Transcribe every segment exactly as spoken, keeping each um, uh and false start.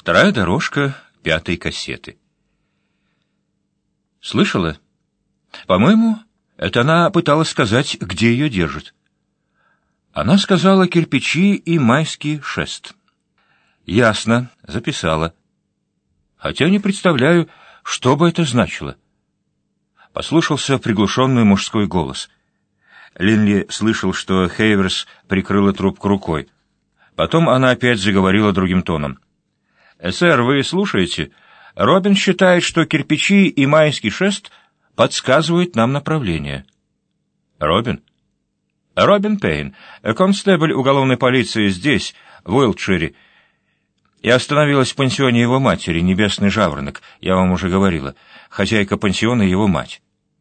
Вторая дорожка пятой кассеты. Слышала? По-моему, это она пыталась сказать, где ее держат. Она сказала кирпичи и майский шест. Ясно, записала. Хотя не представляю, что бы это значило. Послышался приглушенный мужской голос. Линли слышал, что Хейверс прикрыла трубку рукой. Потом она опять заговорила другим тоном. «Сэр, вы слушаете? Робин считает, что кирпичи и майский шест подсказывают нам направление». «Робин?» «Робин Пейн, констебль уголовной полиции здесь, в Уилтшире. Я остановилась в пансионе его матери, Небесный Жаворонок, я вам уже говорила. Хозяйка пансиона — его мать».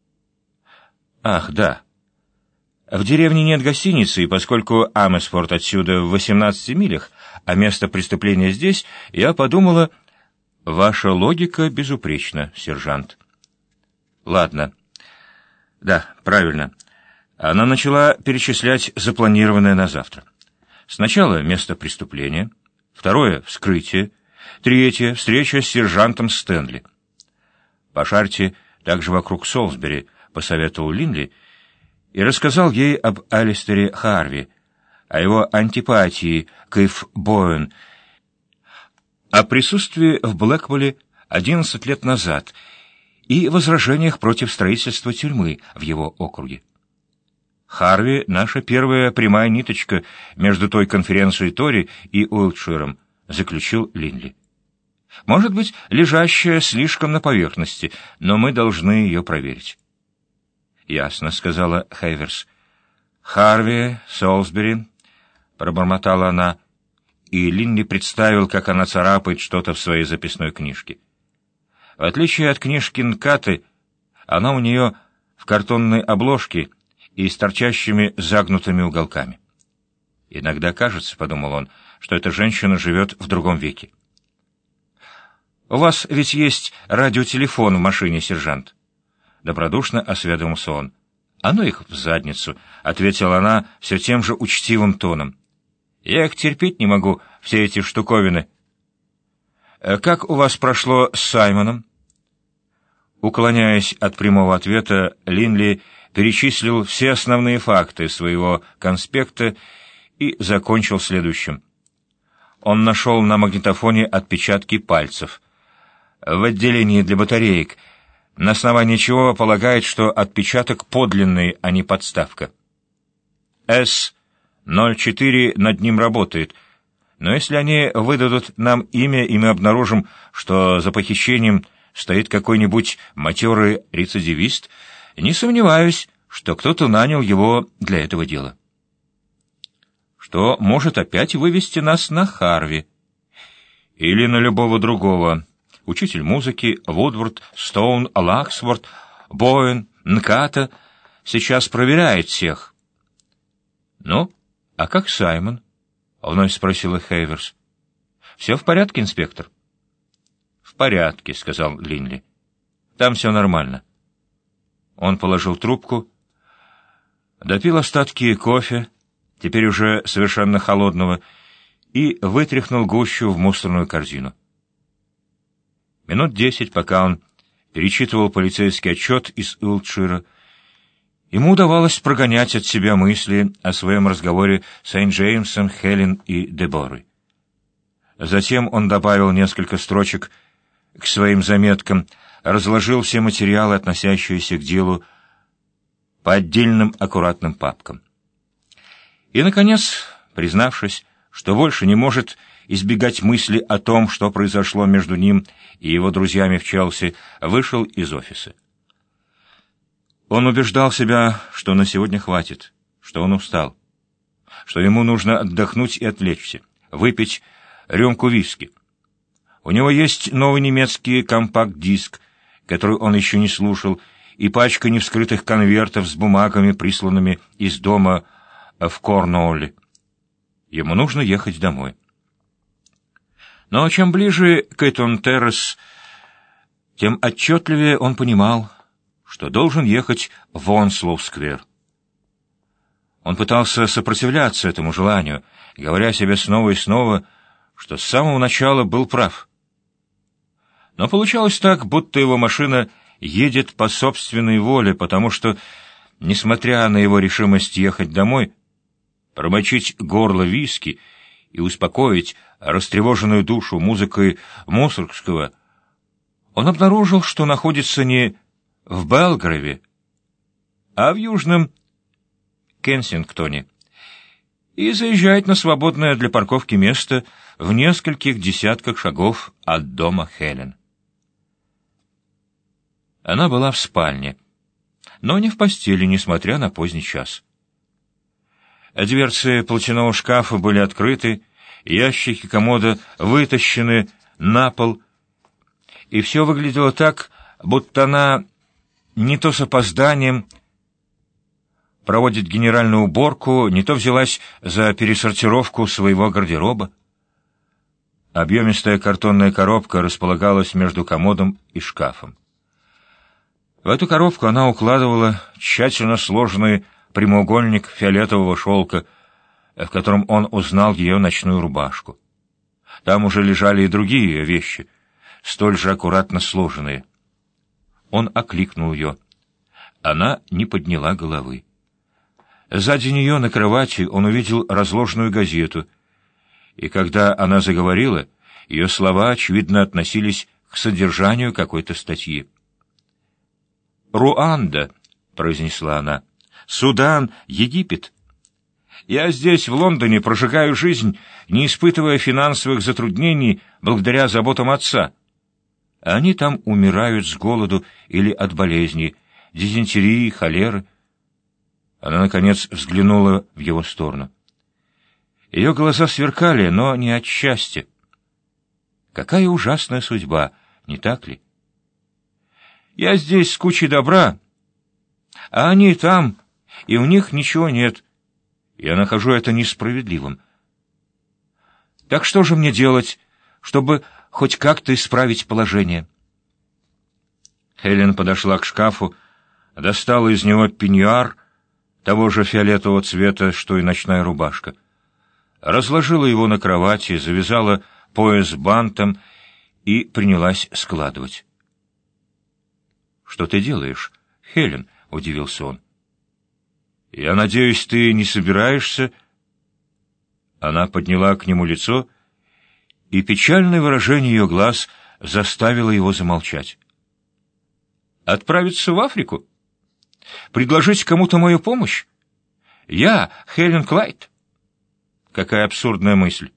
«Ах, да. В деревне нет гостиницы, и поскольку Амесфорд отсюда в восемнадцати милях, а место преступления здесь, я подумала, ваша логика безупречна, сержант». «Ладно. Да, правильно». Она начала перечислять запланированное на завтра. Сначала место преступления, второе — вскрытие, третье — встреча с сержантом Стэнли. «Пошарьте также вокруг Солсбери», — посоветовал Линли, и рассказал ей об Алистере Харви, о его антипатии к Ив Боуэн, о присутствии в Блэкпуле одиннадцать лет назад и возражениях против строительства тюрьмы в его округе. «Харви — наша первая прямая ниточка между той конференцией Тори и Уилтширом», — заключил Линли. «Может быть, лежащая слишком на поверхности, но мы должны ее проверить». «Ясно», — сказала Хейверс. «Харви, Солсбери», — пробормотала она, и Линли представил, как она царапает что-то в своей записной книжке. В отличие от книжки Нкаты, она у нее в картонной обложке и с торчащими загнутыми уголками. «Иногда кажется, — подумал он, — что эта женщина живет в другом веке». «У вас ведь есть радиотелефон в машине, сержант?» Добродушно осведомился он. «А ну их в задницу», — ответила она все тем же учтивым тоном. «Я их терпеть не могу, все эти штуковины». «Как у вас прошло с Саймоном?» Уклоняясь от прямого ответа, Линли перечислил все основные факты своего конспекта и закончил следующим. Он нашел на магнитофоне отпечатки пальцев. В отделении для батареек, на основании чего полагает, что отпечаток подлинный, а не подставка. С ноль четыре над ним работает, но если они выдадут нам имя, и мы обнаружим, что за похищением стоит какой-нибудь матерый рецидивист, не сомневаюсь, что кто-то нанял его для этого дела. Что может опять вывести нас на Харви. Или на любого другого. Учитель музыки, Вудворд, Стоун, Лаксворт, Боуэн, Нката сейчас проверяет всех. «Ну, а как Саймон?» — вновь спросила Хейверс. «Все в порядке, инспектор?» «В порядке», — сказал Линли. «Там все нормально». Он положил трубку, допил остатки кофе, теперь уже совершенно холодного, и вытряхнул гущу в мусорную корзину. Минут десять, пока он перечитывал полицейский отчет из Уилтшира, ему удавалось прогонять от себя мысли о своем разговоре с Сент-Джеймсом, Хелен и Деборой. Затем он добавил несколько строчек к своим заметкам, разложил все материалы, относящиеся к делу, по отдельным аккуратным папкам. И, наконец, признавшись, что больше не может избегать мысли о том, что произошло между ним и его друзьями в Челси, вышел из офиса. Он убеждал себя, что на сегодня хватит, что он устал, что ему нужно отдохнуть и отвлечься, выпить рюмку виски. У него есть новый немецкий компакт-диск, который он еще не слушал, и пачка невскрытых конвертов с бумагами, присланными из дома в Корнуолле. Ему нужно ехать домой. Но чем ближе к Эйтон-Террас, тем отчетливее он понимал, что должен ехать в Онслоу-сквер. Он пытался сопротивляться этому желанию, говоря себе снова и снова, что с самого начала был прав. Но получалось так, будто его машина едет по собственной воле, потому что, несмотря на его решимость ехать домой, промочить горло виски и успокоить растревоженную душу музыкой Мусоргского, он обнаружил, что находится не в Белграве, а в Южном Кенсингтоне, и заезжает на свободное для парковки место в нескольких десятках шагов от дома Хелен. Она была в спальне, но не в постели, несмотря на поздний час. Дверцы платяного шкафа были открыты, ящики комода вытащены на пол, и все выглядело так, будто она не то с опозданием проводит генеральную уборку, не то взялась за пересортировку своего гардероба. Объемистая картонная коробка располагалась между комодом и шкафом. В эту коробку она укладывала тщательно сложенный прямоугольник фиолетового шелка, в котором он узнал ее ночную рубашку. Там уже лежали и другие ее вещи, столь же аккуратно сложенные. Он окликнул ее. Она не подняла головы. Сзади нее на кровати он увидел разложенную газету, и когда она заговорила, ее слова, очевидно, относились к содержанию какой-то статьи. «Руанда», — произнесла она, — «Судан, Египет. Я здесь, в Лондоне, прожигаю жизнь, не испытывая финансовых затруднений благодаря заботам отца. Они там умирают с голоду или от болезней, дизентерии, холеры». Она, наконец, взглянула в его сторону. Ее глаза сверкали, но не от счастья. Какая ужасная судьба, не так ли? Я здесь с кучей добра, а они там, и у них ничего нет. Я нахожу это несправедливым. Так что же мне делать, чтобы хоть как-то исправить положение? Хелен подошла к шкафу, достала из него пеньюар того же фиолетового цвета, что и ночная рубашка, разложила его на кровати, завязала пояс бантом и принялась складывать. «Что ты делаешь, Хелен?» — удивился он. «Я надеюсь, ты не собираешься...» Она подняла к нему лицо, и печальное выражение ее глаз заставило его замолчать. «Отправиться в Африку? Предложить кому-то мою помощь? Я, Хелен Клайд?» Какая абсурдная мысль!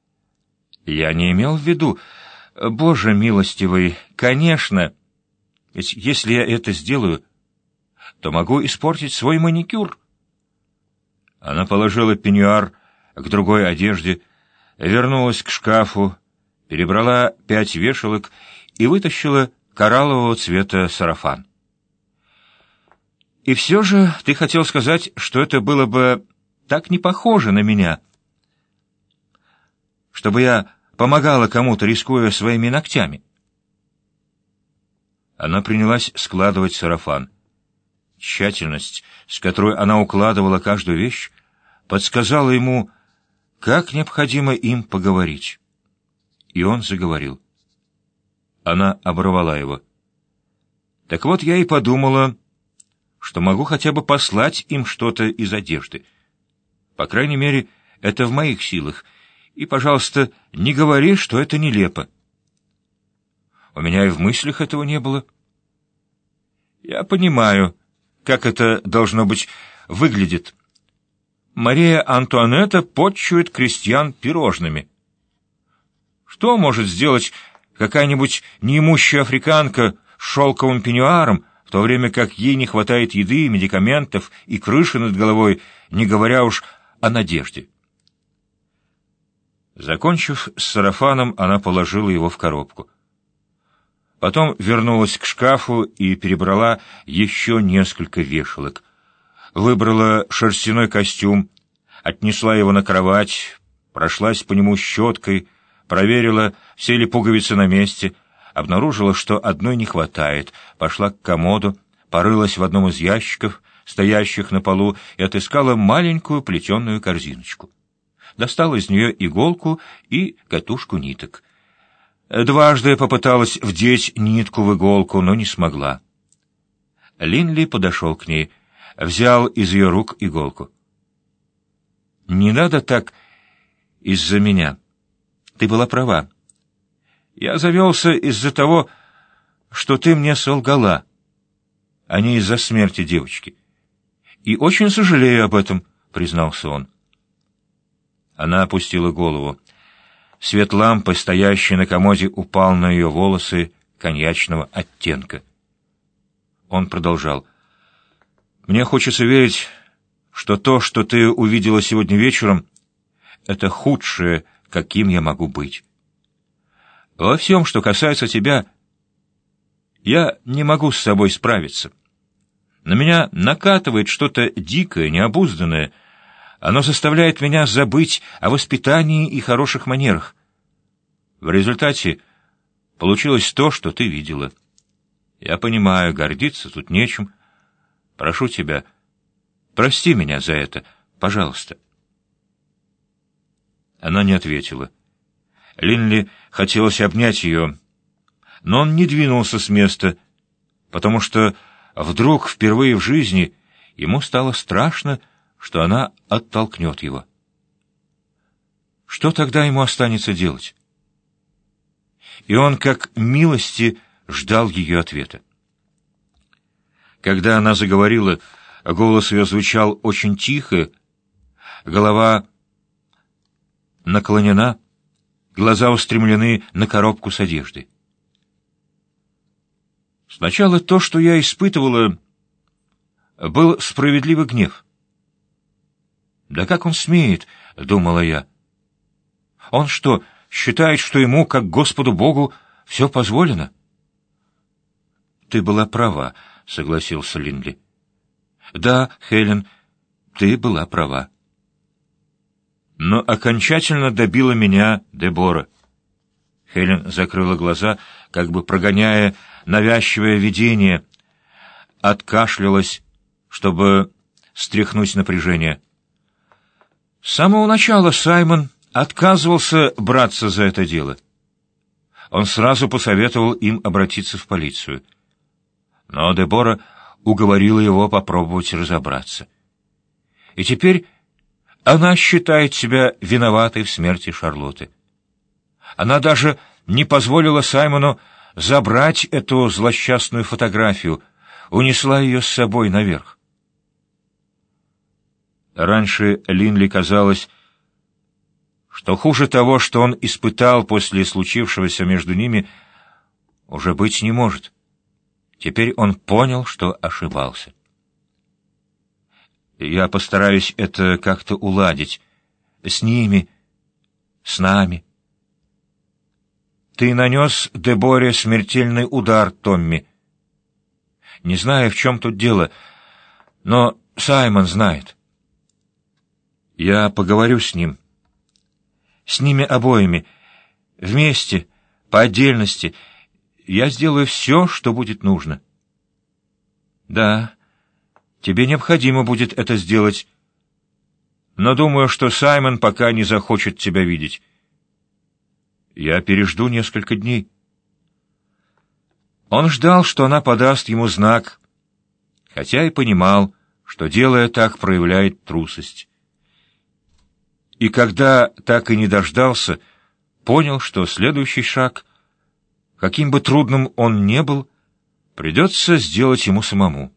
Я не имел в виду... Боже милостивый, конечно... Ведь если я это сделаю, то могу испортить свой маникюр. Она положила пеньюар к другой одежде, вернулась к шкафу, перебрала пять вешалок и вытащила кораллового цвета сарафан. И все же ты хотел сказать, что это было бы так не похоже на меня, чтобы я помогала кому-то, рискуя своими ногтями. Она принялась складывать сарафан. Тщательность, с которой она укладывала каждую вещь, подсказала ему, как необходимо им поговорить. И он заговорил. Она оборвала его. «Так вот я и подумала, что могу хотя бы послать им что-то из одежды. По крайней мере, это в моих силах. И, пожалуйста, не говори, что это нелепо. У меня и в мыслях этого не было. Я понимаю, как это, должно быть, выглядит. Мария Антуанетта почует крестьян пирожными. Что может сделать какая-нибудь неимущая африканка с шелковым пеньюаром, в то время как ей не хватает еды, медикаментов и крыши над головой, не говоря уж о надежде? Закончив с сарафаном, она положила его в коробку. Потом вернулась к шкафу и перебрала еще несколько вешалок. Выбрала шерстяной костюм, отнесла его на кровать, прошлась по нему щеткой, проверила, все ли пуговицы на месте, обнаружила, что одной не хватает, пошла к комоду, порылась в одном из ящиков, стоящих на полу, и отыскала маленькую плетеную корзиночку. Достала из нее иголку и катушку ниток. Дважды попыталась вдеть нитку в иголку, но не смогла. Линли подошел к ней, взял из ее рук иголку. «Не надо так из-за меня. Ты была права. Я завелся из-за того, что ты мне солгала, а не из-за смерти девочки. И очень сожалею об этом», — признался он. Она опустила голову. Свет лампы, стоящей на комоде, упал на ее волосы коньячного оттенка. Он продолжал. «Мне хочется верить, что то, что ты увидела сегодня вечером, это худшее, каким я могу быть. Во всем, что касается тебя, я не могу с собой справиться. На меня накатывает что-то дикое, необузданное. Оно заставляет меня забыть о воспитании и хороших манерах. В результате получилось то, что ты видела. Я понимаю, гордиться тут нечем. Прошу тебя, прости меня за это, пожалуйста». Она не ответила. Линли хотелось обнять ее, но он не двинулся с места, потому что вдруг впервые в жизни ему стало страшно, что она оттолкнет его. Что тогда ему останется делать? И он, как милости, ждал ее ответа. Когда она заговорила, голос ее звучал очень тихо, голова наклонена, глаза устремлены на коробку с одеждой. Сначала то, что я испытывала, был справедливый гнев. «Да как он смеет?» — думала я. «Он что, считает, что ему, как Господу Богу, все позволено?» «Ты была права», — согласился Линли. «Да, Хелен, ты была права». Но окончательно добила меня Дебора. Хелен закрыла глаза, как бы прогоняя навязчивое видение, откашлялась, чтобы стряхнуть напряжение. С самого начала Саймон отказывался браться за это дело. Он сразу посоветовал им обратиться в полицию. Но Дебора уговорила его попробовать разобраться. И теперь она считает себя виноватой в смерти Шарлотты. Она даже не позволила Саймону забрать эту злосчастную фотографию, унесла ее с собой наверх. Раньше Линли казалось, что хуже того, что он испытал после случившегося между ними, уже быть не может. Теперь он понял, что ошибался. «Я постараюсь это как-то уладить. С ними, с нами». «Ты нанес Деборе смертельный удар, Томми. Не знаю, в чем тут дело, но Саймон знает. Я поговорю с ним. С ними обоими. Вместе, по отдельности. Я сделаю все, что будет нужно». «Да, тебе необходимо будет это сделать. Но думаю, что Саймон пока не захочет тебя видеть. Я пережду несколько дней». Он ждал, что она подаст ему знак, хотя и понимал, что, делая так, проявляет трусость. И когда так и не дождался, понял, что следующий шаг, каким бы трудным он ни был, придется сделать ему самому.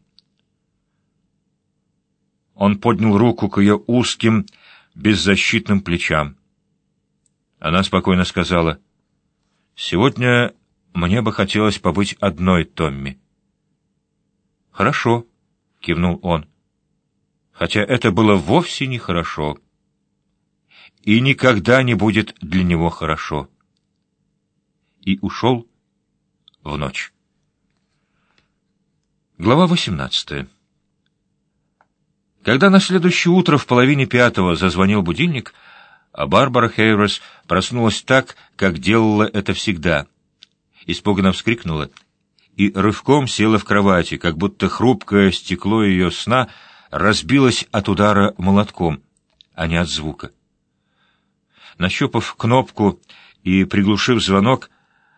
Он поднял руку к ее узким, беззащитным плечам. Она спокойно сказала: «Сегодня мне бы хотелось побыть одной, Томми». «Хорошо», — кивнул он, хотя это было вовсе не хорошо. И никогда не будет для него хорошо. И ушел в ночь. Глава восемнадцатая. Когда на следующее утро в половине пятого зазвонил будильник, а Барбара Хейверс проснулась так, как делала это всегда, испуганно вскрикнула и рывком села в кровати, как будто хрупкое стекло ее сна разбилось от удара молотком, а не от звука. Нащупав кнопку и приглушив звонок,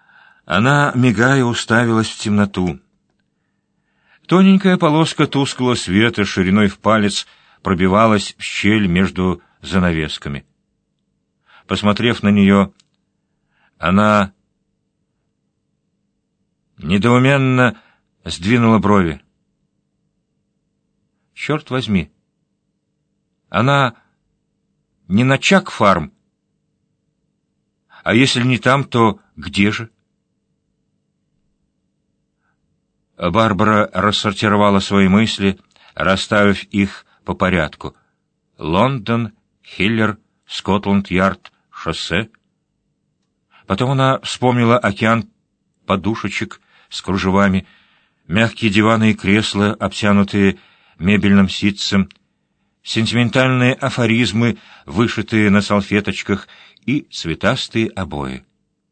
Она, мигая, уставилась в темноту. Тоненькая полоска тусклого света шириной в палец пробивалась в щель между занавесками. Посмотрев на нее, она недоуменно сдвинула брови. Черт возьми! Она не на Чак-фарм. А если не там, то где же? Барбара рассортировала свои мысли, расставив их по порядку. Лондон, Хиллер, Скотланд-Ярд, шоссе. Потом она вспомнила океан подушечек с кружевами, мягкие диваны и кресла, обтянутые мебельным ситцем, сентиментальные афоризмы, вышитые на салфеточках, и цветастые обои.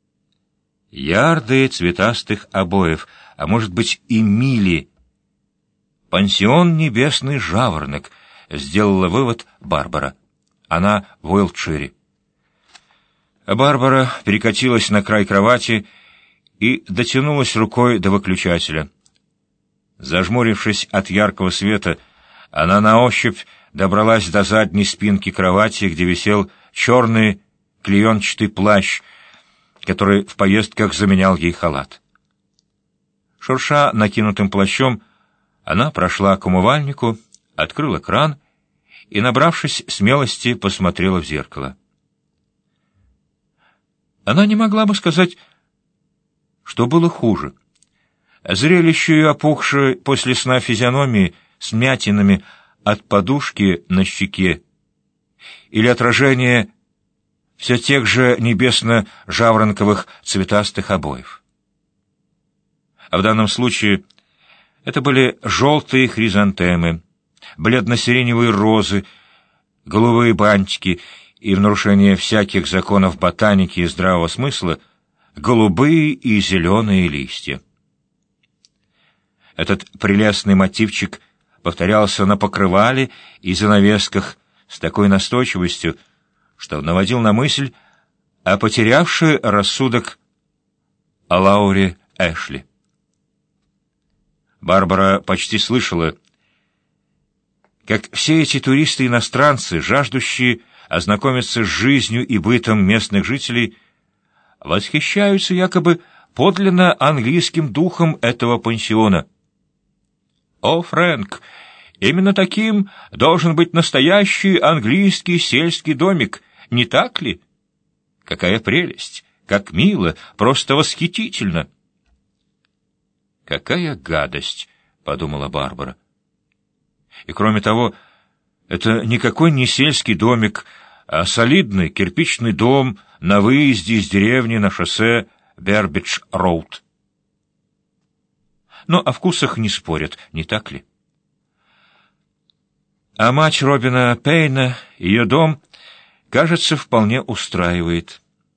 Ярды цветастых обоев, а может быть и мили. «Пансион «Небесный жаворонок», — сделала вывод Барбара. Она в Уилтшире. Барбара перекатилась на край кровати и дотянулась рукой до выключателя. Зажмурившись от яркого света, она на ощупь добралась до задней спинки кровати, где висел черный клеенчатый плащ, который в поездках заменял ей халат. Шурша накинутым плащом, она прошла к умывальнику, открыла кран и, набравшись смелости, посмотрела в зеркало. Она не могла бы сказать, что было хуже. Зрелище ее опухшей после сна физиономии с мятинами от подушки на щеке или отражение все тех же небесно-жаворонковых цветастых обоев. А в данном случае это были желтые хризантемы, бледно-сиреневые розы, голубые бантики и, в нарушение всяких законов ботаники и здравого смысла, голубые и зеленые листья. Этот прелестный мотивчик повторялся на покрывале и занавесках с такой настойчивостью, что наводил на мысль о потерявшей рассудок о Лауре Эшли. Барбара почти слышала, как все эти туристы-иностранцы, жаждущие ознакомиться с жизнью и бытом местных жителей, восхищаются якобы подлинно английским духом этого пансиона. «О, Фрэнк, именно таким должен быть настоящий английский сельский домик, не так ли? Какая прелесть! Как мило! Просто восхитительно!» «Какая гадость!» — подумала Барбара. И кроме того, это никакой не сельский домик, а солидный кирпичный дом на выезде из деревни на шоссе Бербидж-Роуд. Но о вкусах не спорят, не так ли? А мать Робина Пейна, ее дом, кажется, вполне устраивает.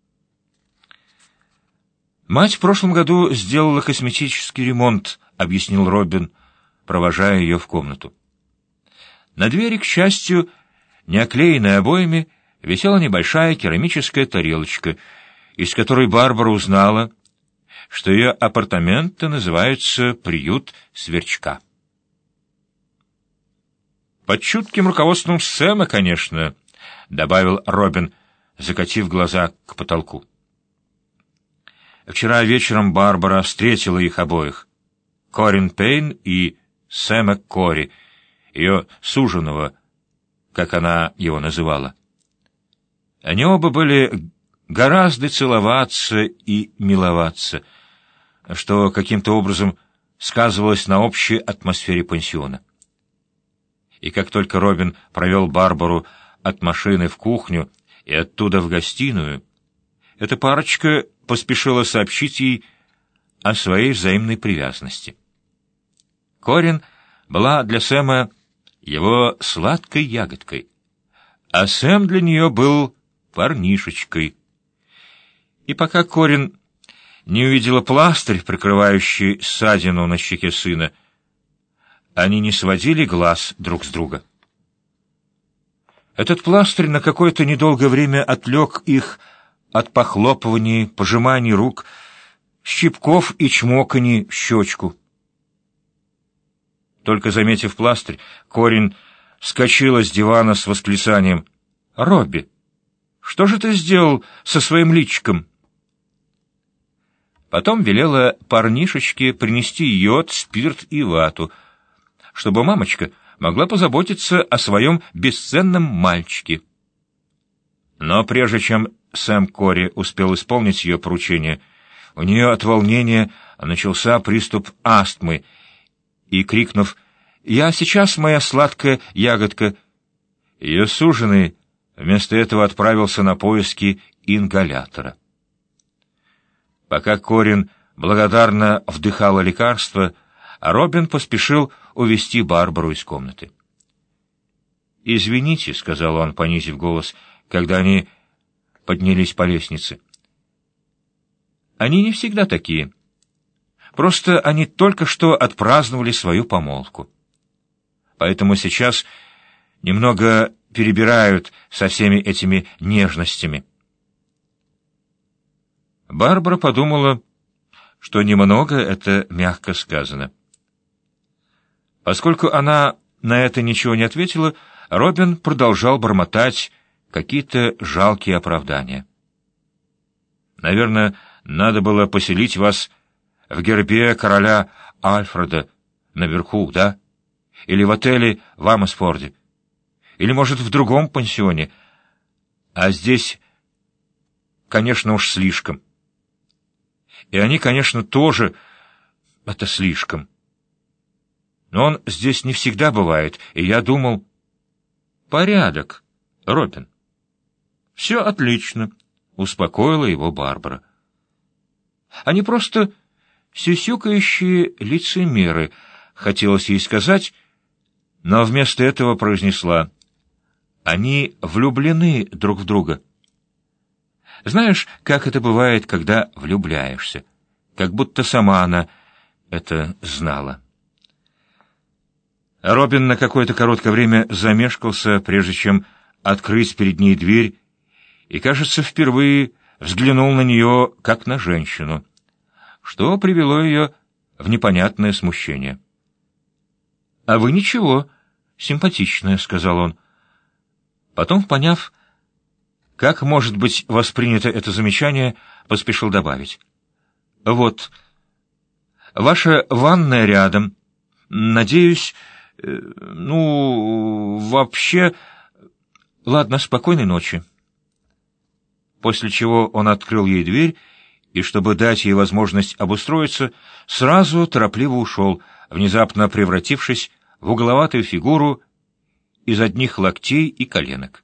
«Мать в прошлом году сделала косметический ремонт», — объяснил Робин, провожая ее в комнату. На двери, к счастью, не оклеенной обоями, висела небольшая керамическая тарелочка, из которой Барбара узнала, что ее апартаменты называются «Приют Сверчка». «Под чутким руководством Сэма, конечно», — добавил Робин, закатив глаза к потолку. Вчера вечером Барбара встретила их обоих, Корин Пейн и Сэма Кори, ее суженого, как она его называла. Они оба были гораздо целоваться и миловаться, что каким-то образом сказывалось на общей атмосфере пансиона. И как только Робин провел Барбару от машины в кухню и оттуда в гостиную, эта парочка поспешила сообщить ей о своей взаимной привязанности. Корин была для Сэма его сладкой ягодкой, а Сэм для нее был парнишечкой. И пока Корин не увидела пластырь, прикрывающий ссадину на щеке сына, они не сводили глаз друг с друга. Этот пластырь на какое-то недолгое время отвлек их от похлопываний, пожиманий рук, щипков и чмоканий в щечку. Только заметив пластырь, Корин вскочила с дивана с восклицанием: «Робби, что же ты сделал со своим личиком?» Потом велела парнишечке принести йод, спирт и вату, чтобы мамочка могла позаботиться о своем бесценном мальчике. Но прежде чем Сэм Кори успел исполнить ее поручение, у нее от волнения начался приступ астмы, и, крикнув «Я сейчас, моя сладкая ягодка!», ее суженый вместо этого отправился на поиски ингалятора. Пока Корин благодарно вдыхала лекарство, Робин поспешил увести Барбару из комнаты. «Извините», — сказал он, понизив голос, когда они поднялись по лестнице. «Они не всегда такие. Просто они только что отпраздновали свою помолвку. Поэтому сейчас немного перебирают со всеми этими нежностями». Барбара подумала, что немного это мягко сказано. Поскольку она на это ничего не ответила, Робин продолжал бормотать какие-то жалкие оправдания. «Наверное, надо было поселить вас в гербе короля Альфреда наверху, да? Или в отеле в Амосфорде? Или, может, в другом пансионе? А здесь, конечно, уж слишком. И они, конечно, тоже... Это слишком. Но он здесь не всегда бывает, и я думал... Порядок, Робин. Все отлично, успокоила его Барбара. Они просто сюсюкающие лицемеры, хотелось ей сказать, но вместо этого произнесла: они влюблены друг в друга. Знаешь, как это бывает, когда влюбляешься? Как будто сама она это знала. Робин на какое-то короткое время замешкался, прежде чем открыть перед ней дверь, и, кажется, впервые взглянул на нее, как на женщину, что привело ее в непонятное смущение. — А вы ничего, симпатичная, — сказал он. Потом, поняв, как может быть воспринято это замечание, поспешил добавить: — Вот, ваша ванная рядом. Надеюсь, э, ну, вообще... Ладно, спокойной ночи. После чего он открыл ей дверь, и, чтобы дать ей возможность обустроиться, сразу торопливо ушел, внезапно превратившись в угловатую фигуру из одних локтей и коленок.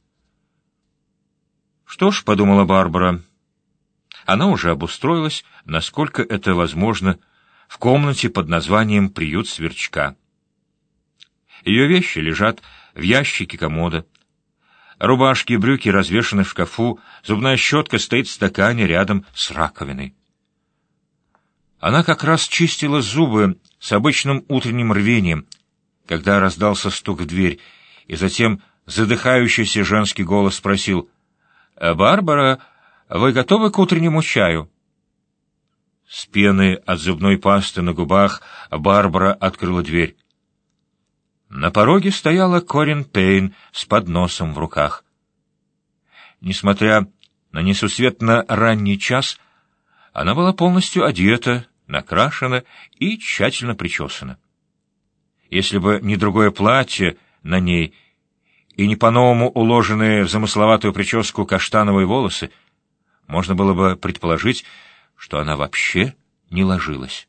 «Что ж», — подумала Барбара, — она уже обустроилась, насколько это возможно, в комнате под названием «Приют сверчка». Ее вещи лежат в ящике комода. Рубашки и брюки развешаны в шкафу, зубная щетка стоит в стакане рядом с раковиной. Она как раз чистила зубы с обычным утренним рвением, когда раздался стук в дверь, и затем задыхающийся женский голос спросил: «Барбара, вы готовы к утреннему чаю?» С пеной от зубной пасты на губах Барбара открыла дверь. На пороге стояла Корин Пейн с подносом в руках. Несмотря на несусветно ранний час, она была полностью одета, накрашена и тщательно причесана. Если бы не другое платье на ней и не по-новому уложенные в замысловатую прическу каштановые волосы, можно было бы предположить, что она вообще не ложилась.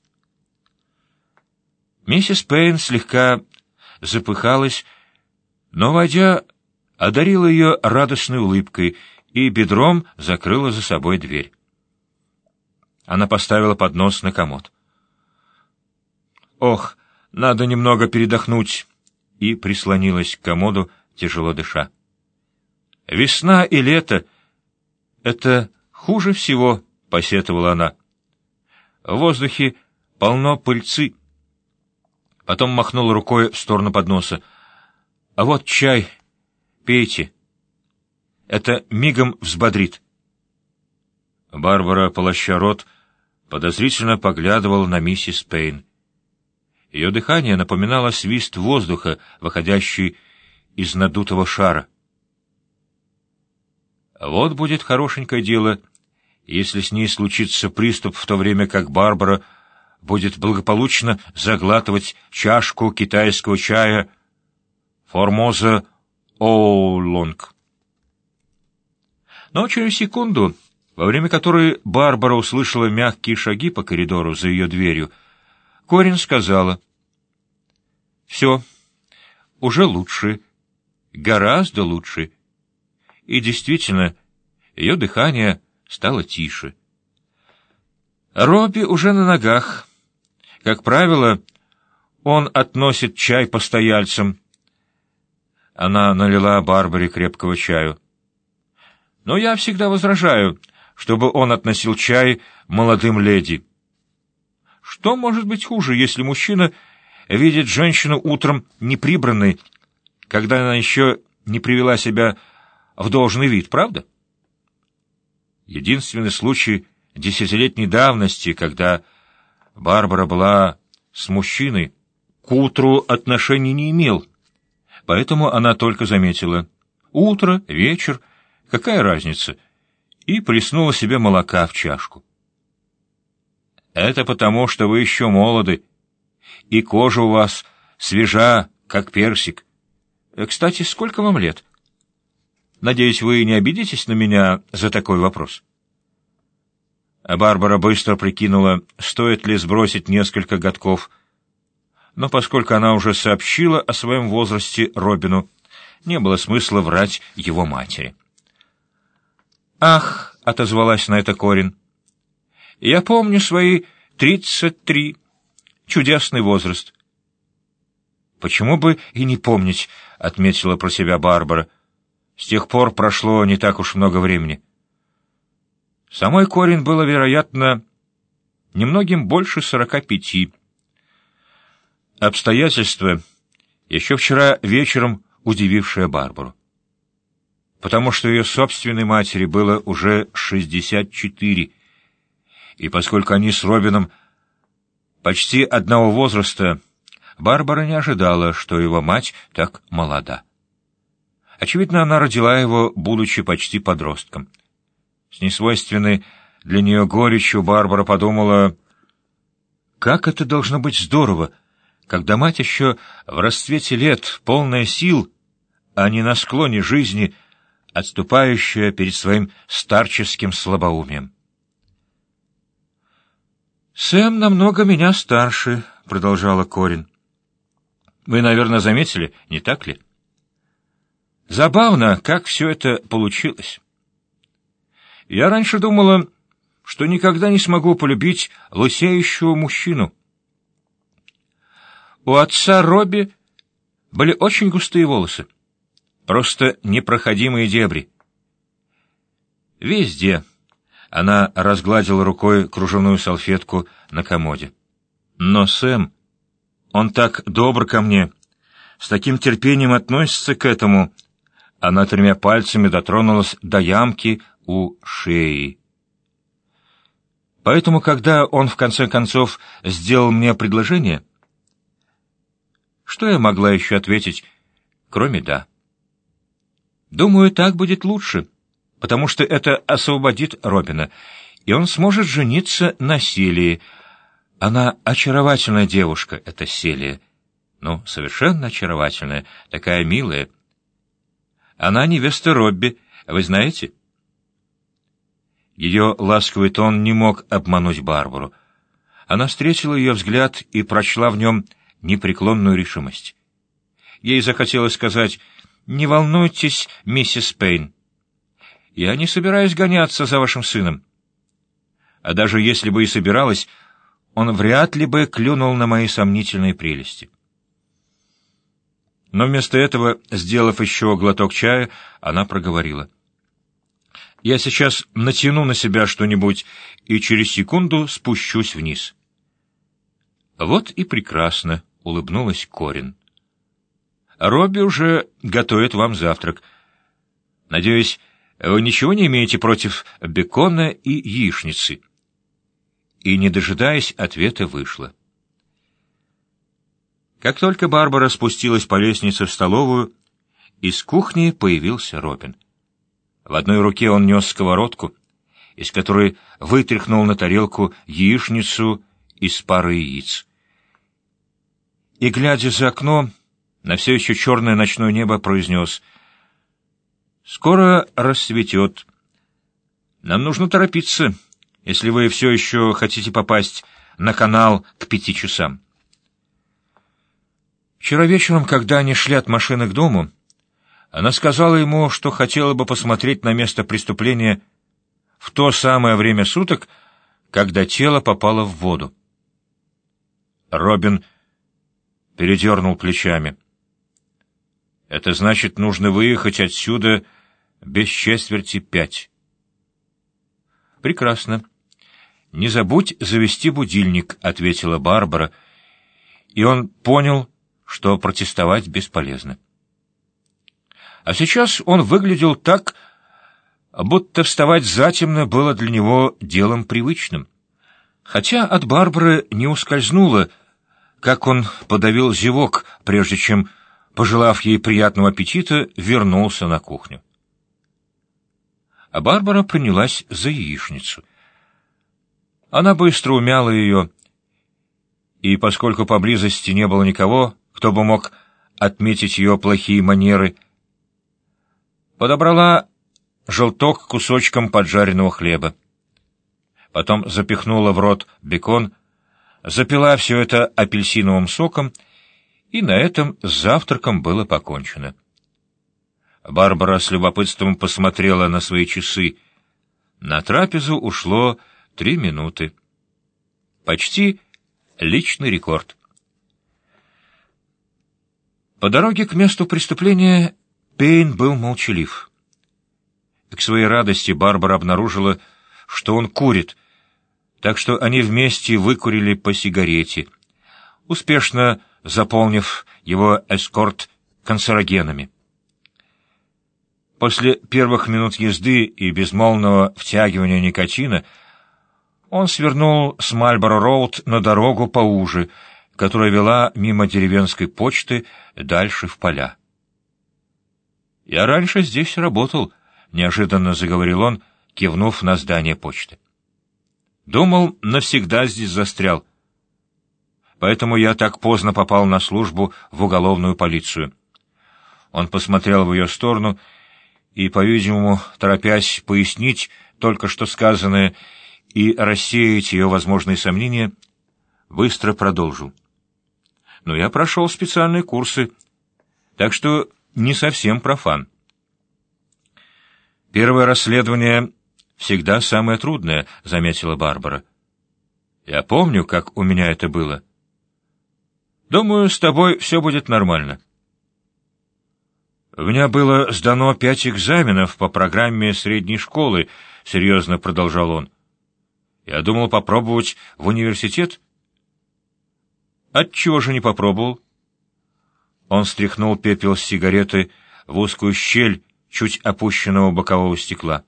Миссис Пейн слегка запыхалась, но, войдя, одарила ее радостной улыбкой и бедром закрыла за собой дверь. Она поставила поднос на комод. «Ох, надо немного передохнуть», и прислонилась к комоду, тяжело дыша. «Весна и лето — это хуже всего», — посетовала она. «В воздухе полно пыльцы». Потом махнула рукой в сторону подноса. «А вот чай, пейте. Это мигом взбодрит». Барбара, полоща рот, подозрительно поглядывал на миссис Пейн. Ее дыхание напоминало свист воздуха, выходящий из надутого шара. Вот будет хорошенькое дело, если с ней случится приступ в то время, как Барбара будет благополучно заглатывать чашку китайского чая «Формоза Оулонг». Но через секунду, во время которой Барбара услышала мягкие шаги по коридору за ее дверью, Корин сказала: «Все, уже лучше, гораздо лучше». И действительно, ее дыхание стало тише. Робби уже на ногах. Как правило, он относит чай постояльцам. Она налила Барбаре крепкого чаю. Но я всегда возражаю, чтобы он относил чай молодым леди. Что может быть хуже, если мужчина видит женщину утром неприбранной, когда она еще не привела себя в должный вид, правда? Единственный случай десятилетней давности, когда Барбара была с мужчиной, к утру отношений не имел, поэтому она только заметила: утро, вечер, какая разница, и плеснула себе молока в чашку. Это потому, что вы еще молоды, и кожа у вас свежа, как персик. Кстати, сколько вам лет? Надеюсь, вы не обидитесь на меня за такой вопрос?» А Барбара быстро прикинула, стоит ли сбросить несколько годков. Но поскольку она уже сообщила о своем возрасте Робину, не было смысла врать его матери. «Ах!» — отозвалась на это Корин. «Я помню свои тридцать три. Чудесный возраст». «Почему бы и не помнить?» — отметила про себя Барбара. С тех пор прошло не так уж много времени. Самой Корин было, вероятно, немногим больше сорока пяти. Обстоятельство, еще вчера вечером удивившее Барбару. Потому что ее собственной матери было уже шестьдесят четыре, и поскольку они с Робином почти одного возраста, Барбара не ожидала, что его мать так молода. Очевидно, она родила его, будучи почти подростком. С несвойственной для нее горечью Барбара подумала, как это должно быть здорово, когда мать еще в расцвете лет, полная сил, а не на склоне жизни, отступающая перед своим старческим слабоумием. «Сэм намного меня старше», — продолжала Корин. «Вы, наверное, заметили, не так ли? Забавно, как все это получилось. Я раньше думала, что никогда не смогу полюбить лысеющего мужчину. У отца Робби были очень густые волосы, просто непроходимые дебри. Везде». Она разгладила рукой кружевную салфетку на комоде. «Но Сэм, он так добр ко мне, с таким терпением относится к этому». Она тремя пальцами дотронулась до ямки у шеи. Поэтому, когда он в конце концов сделал мне предложение, что я могла еще ответить, кроме «да»? Думаю, так будет лучше, потому что это освободит Робина, и он сможет жениться на Селии. Она очаровательная девушка, эта Селия. Ну, совершенно очаровательная, такая милая. Она невеста Робби, вы знаете?» Ее ласковый тон не мог обмануть Барбару. Она встретила ее взгляд и прочла в нем непреклонную решимость. Ей захотелось сказать: «Не волнуйтесь, миссис Пейн. Я не собираюсь гоняться за вашим сыном. А даже если бы и собиралась, он вряд ли бы клюнул на мои сомнительные прелести». Но вместо этого, сделав еще глоток чая, она проговорила: «Я сейчас натяну на себя что-нибудь и через секунду спущусь вниз». «Вот и прекрасно», — улыбнулась Корин. «Робби уже готовит вам завтрак. Надеюсь, вы ничего не имеете против бекона и яичницы? и, не дожидаясь ответа, вышла. Как только Барбара спустилась по лестнице в столовую, из кухни появился Робин. В одной руке он нес сковородку, из которой вытряхнул на тарелку яичницу из пары яиц. И, глядя за окно, на все еще черное ночное небо, произнес: «Скоро рассветет. Нам нужно торопиться, если вы все еще хотите попасть на канал к пяти часам». Вчера вечером, когда они шли от машины к дому, она сказала ему, что хотела бы посмотреть на место преступления в то самое время суток, когда тело попало в воду. Робин передернул плечами. «Это значит, нужно выехать отсюда без четверти пять». «Прекрасно. Не забудь завести будильник», — ответила Барбара, и он понял, что протестовать бесполезно. А сейчас он выглядел так, будто вставать затемно было для него делом привычным. Хотя от Барбары не ускользнуло, как он подавил зевок, прежде чем, пожелав ей приятного аппетита, вернулся на кухню. А Барбара принялась за яичницу. Она быстро умяла ее, и поскольку поблизости не было никого, кто бы мог отметить ее плохие манеры, подобрала желток кусочком поджаренного хлеба. Потом запихнула в рот бекон, запила все это апельсиновым соком, и на этом с завтраком было покончено. Барбара с любопытством посмотрела на свои часы. На трапезу ушло три минуты. Почти личный рекорд. По дороге к месту преступления Пейн был молчалив. К своей радости Барбара обнаружила, что он курит, так что они вместе выкурили по сигарете, успешно заполнив его эскорт канцерогенами. После первых минут езды и безмолвного втягивания никотина он свернул с Мальборо-роуд на дорогу поуже, которая вела мимо деревенской почты дальше в поля. «Я раньше здесь работал», — неожиданно заговорил он, кивнув на здание почты. «Думал, навсегда здесь застрял. Поэтому я так поздно попал на службу в уголовную полицию». Он посмотрел в ее сторону и, по-видимому, торопясь пояснить только что сказанное и рассеять ее возможные сомнения, быстро продолжил. «Но я прошел специальные курсы, так что не совсем профан. Первое расследование всегда самое трудное», — заметила Барбара. «Я помню, как у меня это было. Думаю, с тобой все будет нормально». «У меня было сдано пять экзаменов по программе средней школы», — серьезно продолжал он. «Я думал попробовать в университет». «Отчего же не попробовал?» Он стряхнул пепел с сигареты в узкую щель чуть опущенного бокового стекла.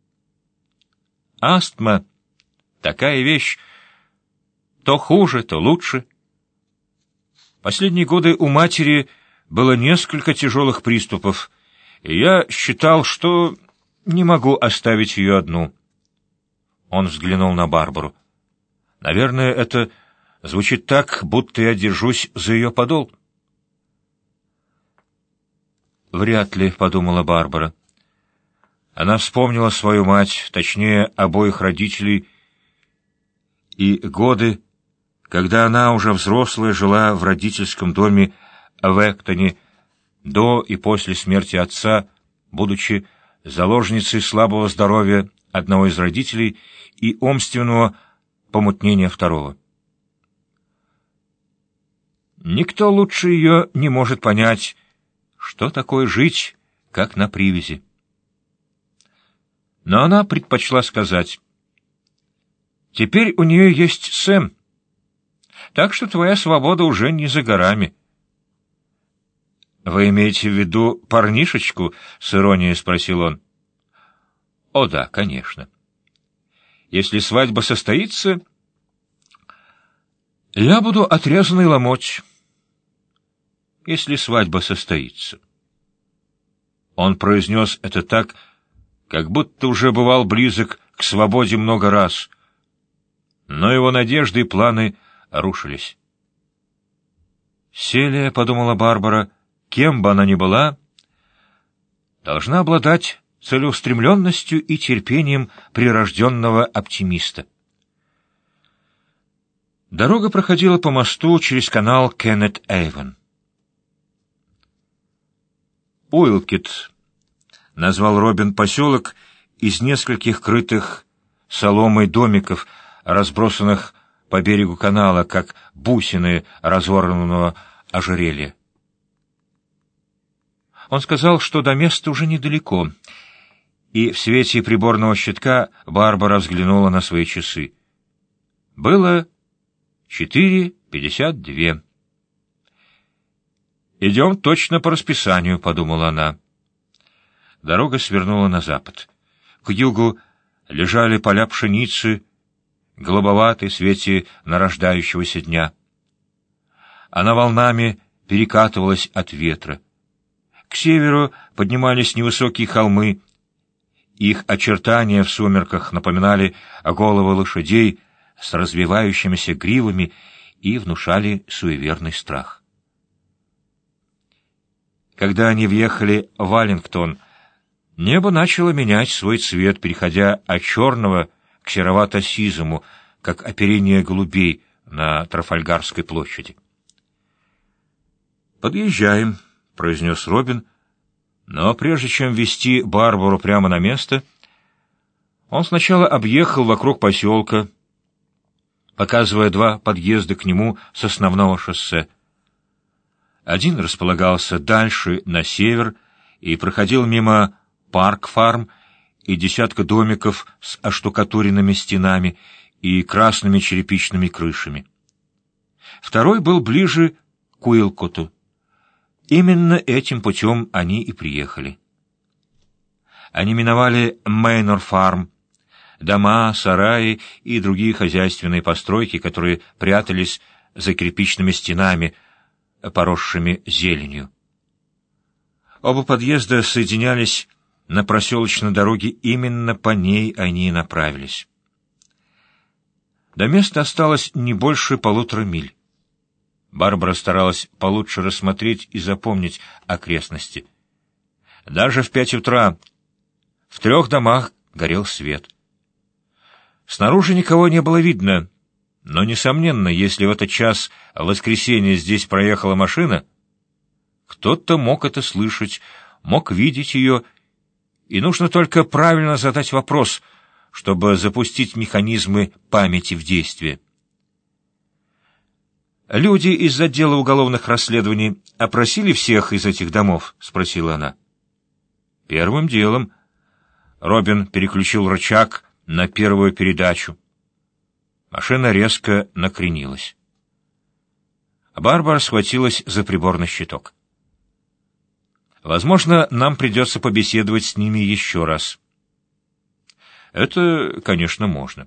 «Астма — такая вещь, то хуже, то лучше. Последние годы у матери было несколько тяжелых приступов, и я считал, что не могу оставить ее одну». Он взглянул на Барбару. «Наверное, это звучит так, будто я держусь за ее подол». «Вряд ли», — подумала Барбара. Она вспомнила свою мать, точнее, обоих родителей, и годы, когда она уже взрослая жила в родительском доме в Эктоне до и после смерти отца, будучи заложницей слабого здоровья одного из родителей и умственного помутнения второго. Никто лучше ее не может понять, что такое жить, как на привязи. Но она предпочла сказать: «Теперь у нее есть Сэм, так что твоя свобода уже не за горами». «Вы имеете в виду парнишечку?» — с иронией спросил он. «О да, конечно. Если свадьба состоится, Я буду отрезанный ломоть, если свадьба состоится. Он произнес это так, как будто уже бывал близок к свободе много раз, но его надежды и планы рушились. Селия, — подумала Барбара, — кем бы она ни была, должна обладать целеустремленностью и терпением прирожденного оптимиста. Дорога проходила по мосту через канал Кеннет-Эйвен. Уилкит назвал Робин поселок из нескольких крытых соломой домиков, разбросанных по берегу канала, как бусины разорванного ожерелья. Он сказал, что до места уже недалеко, и в свете приборного щитка Барбара взглянула на свои часы. Было четыре пятьдесят два. «Идем точно по расписанию», — подумала она. Дорога свернула на запад. К югу лежали поля пшеницы, голубоватые в свете нарождающегося дня. Она волнами перекатывалась от ветра. К северу поднимались невысокие холмы. Их очертания в сумерках напоминали головы лошадей с развивающимися гривами и внушали суеверный страх. Когда они въехали в Аллингтон, небо начало менять свой цвет, переходя от черного к серовато-сизому, как оперение голубей на Трафальгарской площади. «Подъезжаем», — произнес Робин, но прежде чем вести Барбару прямо на место, он сначала объехал вокруг поселка, показывая два подъезда к нему с основного шоссе. Один располагался дальше, на север, и проходил мимо Парк-фарм и десятка домиков с оштукатуренными стенами и красными черепичными крышами. Второй был ближе к Уилкоту. Именно этим путем они и приехали. Они миновали Мейнор-фарм, дома, сараи и другие хозяйственные постройки, которые прятались за кирпичными стенами, поросшими зеленью. Оба подъезда соединялись на проселочной дороге, именно по ней они и направились. До места осталось не больше полутора миль. Барбара старалась получше рассмотреть и запомнить окрестности. Даже в пять утра в трех домах горел свет. Снаружи никого не было видно, но, несомненно, если в этот час в воскресенье здесь проехала машина, кто-то мог это слышать, мог видеть ее, и нужно только правильно задать вопрос, чтобы запустить механизмы памяти в действие. «Люди из отдела уголовных расследований опросили всех из этих домов?» — спросила она. «Первым делом». Робин переключил рычаг на первую передачу. Машина резко накренилась. Барбара схватилась за приборный щиток. «Возможно, нам придется побеседовать с ними еще раз». «Это, конечно, можно».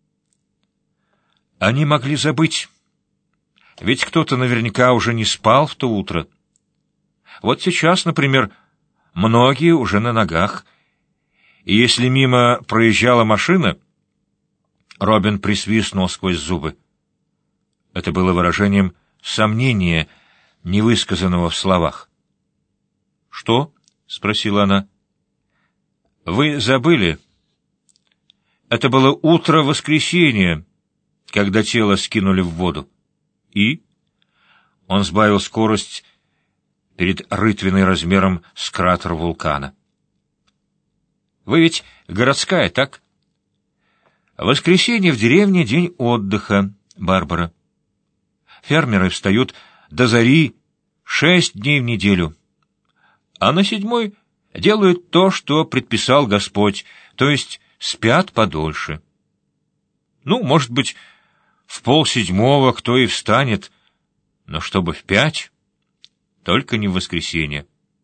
Они могли забыть. Ведь кто-то наверняка уже не спал в то утро. Вот сейчас, например, многие уже на ногах. И если мимо проезжала машина... Робин присвистнул сквозь зубы. Это было выражением сомнения, невысказанного в словах. «Что?» — спросила она. «Вы забыли. Это было утро воскресенья, когда тело скинули в воду. И?» Он сбавил скорость перед рытвиной размером с кратер вулкана. «Вы ведь городская, так?» «Воскресенье в деревне — день отдыха, Барбара. Фермеры встают до зари шесть дней в неделю, а на седьмой делают то, что предписал Господь, то есть спят подольше. Ну, может быть, в полседьмого кто и встанет, но чтобы в пять, только не в воскресенье».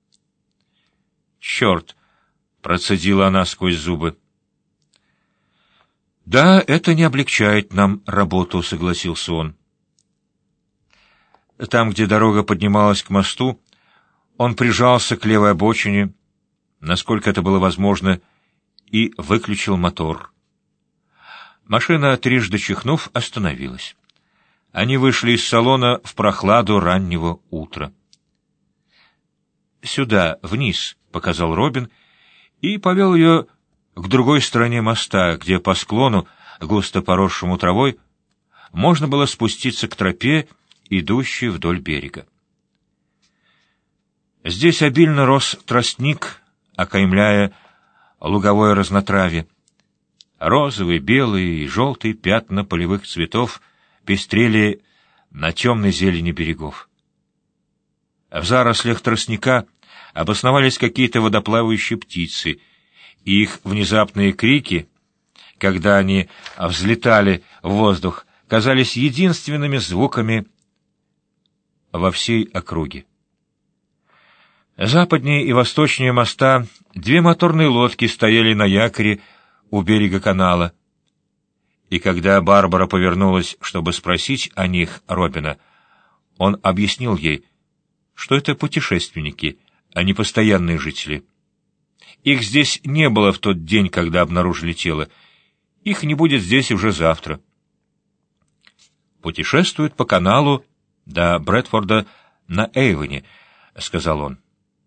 «Черт!» — процедила она сквозь зубы. «Да, это не облегчает нам работу», — согласился он. Там, где дорога поднималась к мосту, он прижался к левой обочине, насколько это было возможно, и выключил мотор. Машина, трижды чихнув, остановилась. Они вышли из салона в прохладу раннего утра. «Сюда, вниз», — показал Робин, и повел ее к другой стороне моста, где по склону, густо поросшему травой, можно было спуститься к тропе, идущей вдоль берега. Здесь обильно рос тростник, окаймляя луговое разнотравье. Розовые, белые и желтые пятна полевых цветов пестрели на темной зелени берегов. В зарослях тростника обосновались какие-то водоплавающие птицы, и их внезапные крики, когда они взлетали в воздух, казались единственными звуками во всей округе. Западнее и восточнее моста две моторные лодки стояли на якоре у берега канала, и когда Барбара повернулась, чтобы спросить о них Робина, он объяснил ей, что это путешественники, а не постоянные жители. Их здесь не было в тот день, когда обнаружили тело. Их не будет здесь уже завтра. «Путешествуют по каналу до Брэдфорда на Эйвоне», — сказал он.